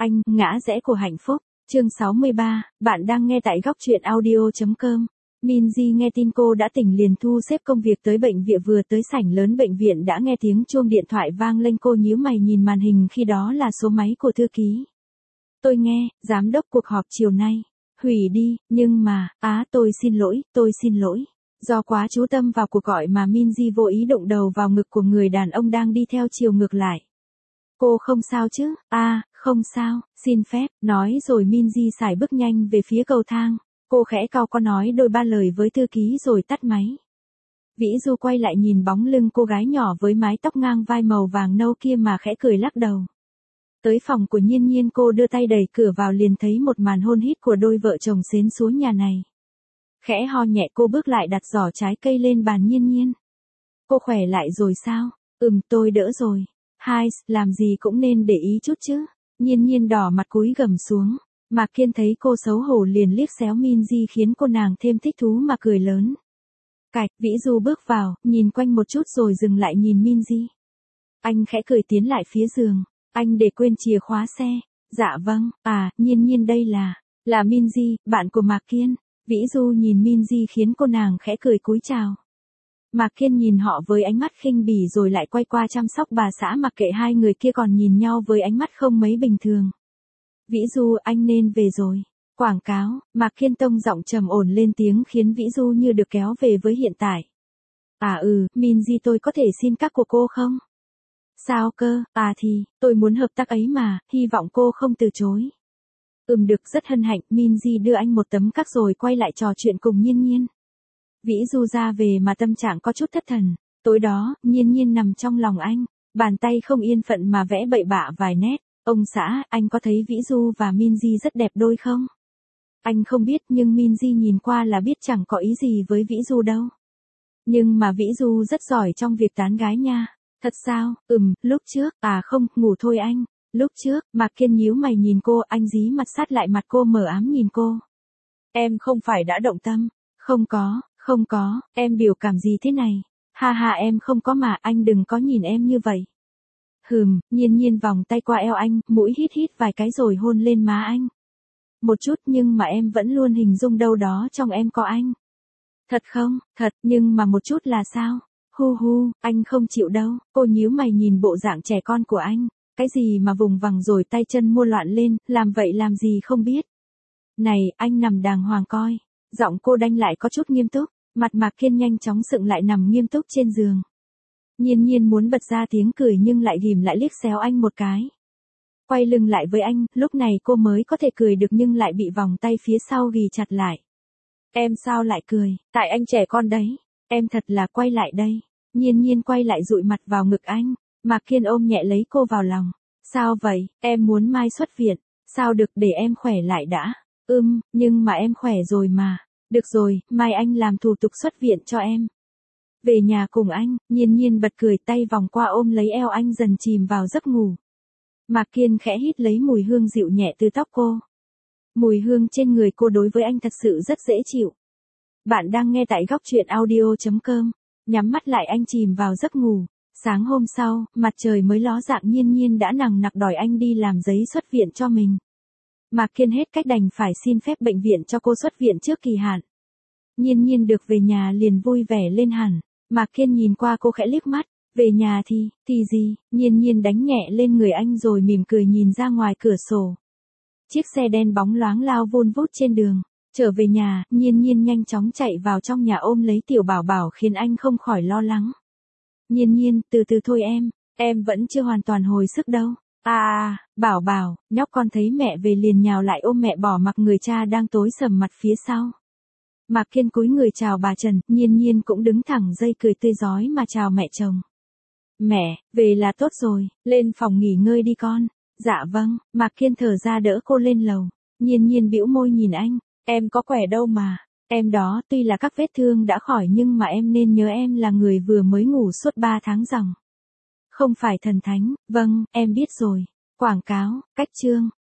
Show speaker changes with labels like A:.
A: Anh, ngã rẽ của hạnh phúc. Chương 63, bạn đang nghe tại góc truyện audio.com. Minzy nghe tin cô đã tỉnh liền thu xếp công việc tới bệnh viện, vừa tới sảnh lớn bệnh viện đã nghe tiếng chuông điện thoại vang lên, cô nhíu mày nhìn màn hình, khi đó là số máy của thư ký. Tôi nghe, giám đốc cuộc họp chiều nay. Hủy đi, nhưng mà, tôi xin lỗi. Do quá chú tâm vào cuộc gọi mà Minzy vô ý đụng đầu vào ngực của người đàn ông đang đi theo chiều ngược lại. Cô không sao chứ? Không sao, xin phép, nói rồi Minzy sải bước nhanh về phía cầu thang. Cô khẽ cau có nói đôi ba lời với thư ký rồi tắt máy. Vĩ Du quay lại nhìn bóng lưng cô gái nhỏ với mái tóc ngang vai màu vàng nâu kia mà khẽ cười lắc đầu. Tới phòng của Nhiên Nhiên, cô đưa tay đẩy cửa vào liền thấy một màn hôn hít của đôi vợ chồng xến xúa nhà này. Khẽ ho nhẹ, cô bước lại đặt giỏ trái cây lên bàn Nhiên Nhiên. Cô khỏe lại rồi sao? Tôi đỡ rồi. Hai, làm gì cũng nên để ý chút chứ. Nhiên Nhiên đỏ mặt cúi gằm xuống. Mạc Kiên thấy cô xấu hổ liền liếc xéo Minzy khiến cô nàng thêm thích thú mà cười lớn. Cạch, Vĩ Du bước vào, nhìn quanh một chút rồi dừng lại nhìn Minzy. Anh khẽ cười tiến lại phía giường. Anh để quên chìa khóa xe. Dạ vâng, Nhiên Nhiên đây là Minzy, bạn của Mạc Kiên. Vĩ Du nhìn Minzy khiến cô nàng khẽ cười cúi chào. Mạc Kiên nhìn họ với ánh mắt khinh bỉ rồi lại quay qua chăm sóc bà xã, mặc kệ hai người kia còn nhìn nhau với ánh mắt không mấy bình thường. Vĩ Du, anh nên về rồi. Quảng cáo, Mạc Kiên tông giọng trầm ổn lên tiếng khiến Vĩ Du như được kéo về với hiện tại. Minzy, tôi có thể xin các của cô không? Sao cơ? Thì, tôi muốn hợp tác ấy mà, hy vọng cô không từ chối. Được, rất hân hạnh. Minzy đưa anh một tấm các rồi quay lại trò chuyện cùng Nhiên Nhiên. Vĩ Du ra về mà tâm trạng có chút thất thần. Tối đó, Nhiên Nhiên nằm trong lòng anh, bàn tay không yên phận mà vẽ bậy bạ vài nét. Ông xã, anh có thấy Vĩ Du và Minzy rất đẹp đôi không? Anh không biết, nhưng Minzy nhìn qua là biết chẳng có ý gì với Vĩ Du đâu. Nhưng mà Vĩ Du rất giỏi trong việc tán gái nha. Thật sao? Lúc trước, không, ngủ thôi anh. Lúc trước, Mạc Kiên nhíu mày nhìn cô, anh dí mặt sát lại mặt cô mờ ám nhìn cô. Em không phải đã động tâm? Không có, em biểu cảm gì thế này? Ha, em không có mà, anh đừng có nhìn em như vậy. Nhiên Nhiên vòng tay qua eo anh, mũi hít vài cái rồi hôn lên má anh. Một chút, nhưng mà em vẫn luôn hình dung đâu đó trong em có anh. Thật không? Thật, nhưng mà một chút là sao? Anh không chịu đâu. Cô nhíu mày nhìn bộ dạng trẻ con của anh. Cái gì mà vùng vằng rồi tay chân mua loạn lên, làm vậy làm gì không biết. Này, anh nằm đàng hoàng coi. Giọng cô đanh lại có chút nghiêm túc, mặt Mạc Kiên nhanh chóng sượng lại nằm nghiêm túc trên giường. Nhiên Nhiên muốn bật ra tiếng cười nhưng lại ghim lại liếc xéo anh một cái. Quay lưng lại với anh, lúc này cô mới có thể cười được nhưng lại bị vòng tay phía sau ghì chặt lại. Em sao lại cười? Tại anh trẻ con đấy. Em thật là quay lại đây. Nhiên Nhiên quay lại dụi mặt vào ngực anh. Mạc Kiên ôm nhẹ lấy cô vào lòng. Sao vậy? Em muốn mai xuất viện. Sao được, để em khỏe lại đã. Nhưng mà em khỏe rồi mà. Được rồi, mai anh làm thủ tục xuất viện cho em. Về nhà cùng anh. Nhiên Nhiên bật cười, tay vòng qua ôm lấy eo anh dần chìm vào giấc ngủ. Mạc Kiên khẽ hít lấy mùi hương dịu nhẹ từ tóc cô. Mùi hương trên người cô đối với anh thật sự rất dễ chịu. Bạn đang nghe tại góc truyện audio.com. Nhắm mắt lại anh chìm vào giấc ngủ. Sáng hôm sau, mặt trời mới ló dạng, Nhiên Nhiên đã nằng nặc đòi anh đi làm giấy xuất viện cho mình. Mạc Kiên hết cách đành phải xin phép bệnh viện cho cô xuất viện trước kỳ hạn. Nhiên Nhiên được về nhà liền vui vẻ lên hẳn. Mạc Kiên nhìn qua cô khẽ liếc mắt. Về nhà thì gì? Nhiên Nhiên đánh nhẹ lên người anh rồi mỉm cười nhìn ra ngoài cửa sổ. Chiếc xe đen bóng loáng lao vun vút trên đường. Trở về nhà, Nhiên Nhiên nhanh chóng chạy vào trong nhà ôm lấy tiểu bảo bảo khiến anh không khỏi lo lắng. Nhiên Nhiên, từ từ thôi em vẫn chưa hoàn toàn hồi sức đâu. Bảo bảo, nhóc con thấy mẹ về liền nhào lại ôm mẹ bỏ mặc người cha đang tối sầm mặt phía sau. Mạc Kiên cúi người chào bà Trần, Nhiên Nhiên cũng đứng thẳng dây cười tươi rói mà chào mẹ chồng. Mẹ, về là tốt rồi, lên phòng nghỉ ngơi đi con. Dạ vâng, Mạc Kiên thở ra đỡ cô lên lầu. Nhiên Nhiên bĩu môi nhìn anh, em có khỏe đâu mà. Em đó, tuy là các vết thương đã khỏi nhưng mà em nên nhớ em là người vừa mới ngủ suốt 3 tháng ròng. Không phải thần thánh, vâng, em biết rồi. Quảng cáo, cách chương.